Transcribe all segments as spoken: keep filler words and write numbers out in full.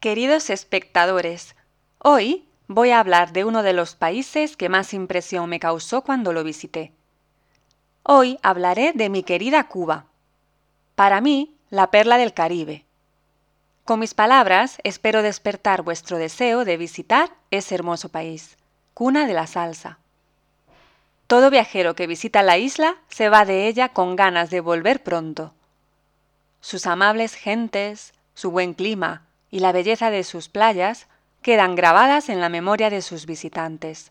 Queridos espectadores, hoy voy a hablar de uno de los países que más impresión me causó cuando lo visité. Hoy hablaré de mi querida Cuba. Para mí, la perla del Caribe. Con mis palabras espero despertar vuestro deseo de visitar ese hermoso país, cuna de la salsa. Todo viajero que visita la isla se va de ella con ganas de volver pronto. Sus amables gentes, su buen clima y la belleza de sus playas quedan grabadas en la memoria de sus visitantes.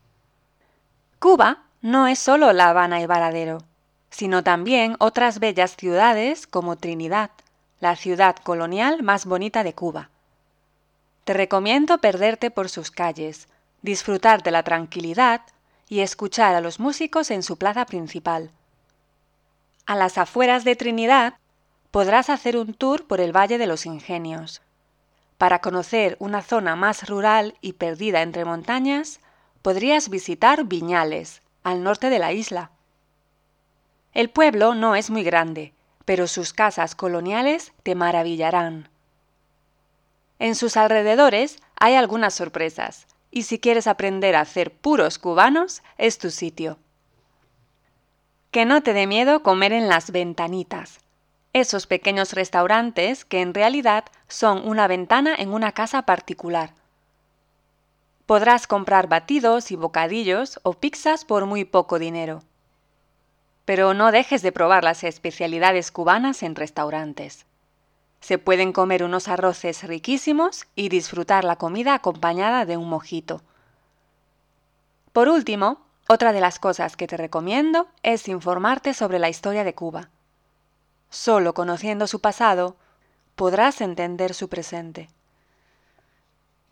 Cuba no es solo La Habana y Varadero, sino también otras bellas ciudades como Trinidad, la ciudad colonial más bonita de Cuba. Te recomiendo perderte por sus calles, disfrutar de la tranquilidad y escuchar a los músicos en su plaza principal. A las afueras de Trinidad podrás hacer un tour por el Valle de los Ingenios. Para conocer una zona más rural y perdida entre montañas, podrías visitar Viñales, al norte de la isla. El pueblo no es muy grande, pero sus casas coloniales te maravillarán. En sus alrededores hay algunas sorpresas, y si quieres aprender a hacer puros cubanos, es tu sitio. Que no te dé miedo comer en las ventanitas, esos pequeños restaurantes que en realidad son una ventana en una casa particular. Podrás comprar batidos y bocadillos o pizzas por muy poco dinero. Pero no dejes de probar las especialidades cubanas en restaurantes. Se pueden comer unos arroces riquísimos y disfrutar la comida acompañada de un mojito. Por último, otra de las cosas que te recomiendo es informarte sobre la historia de Cuba. Solo conociendo su pasado, podrás entender su presente.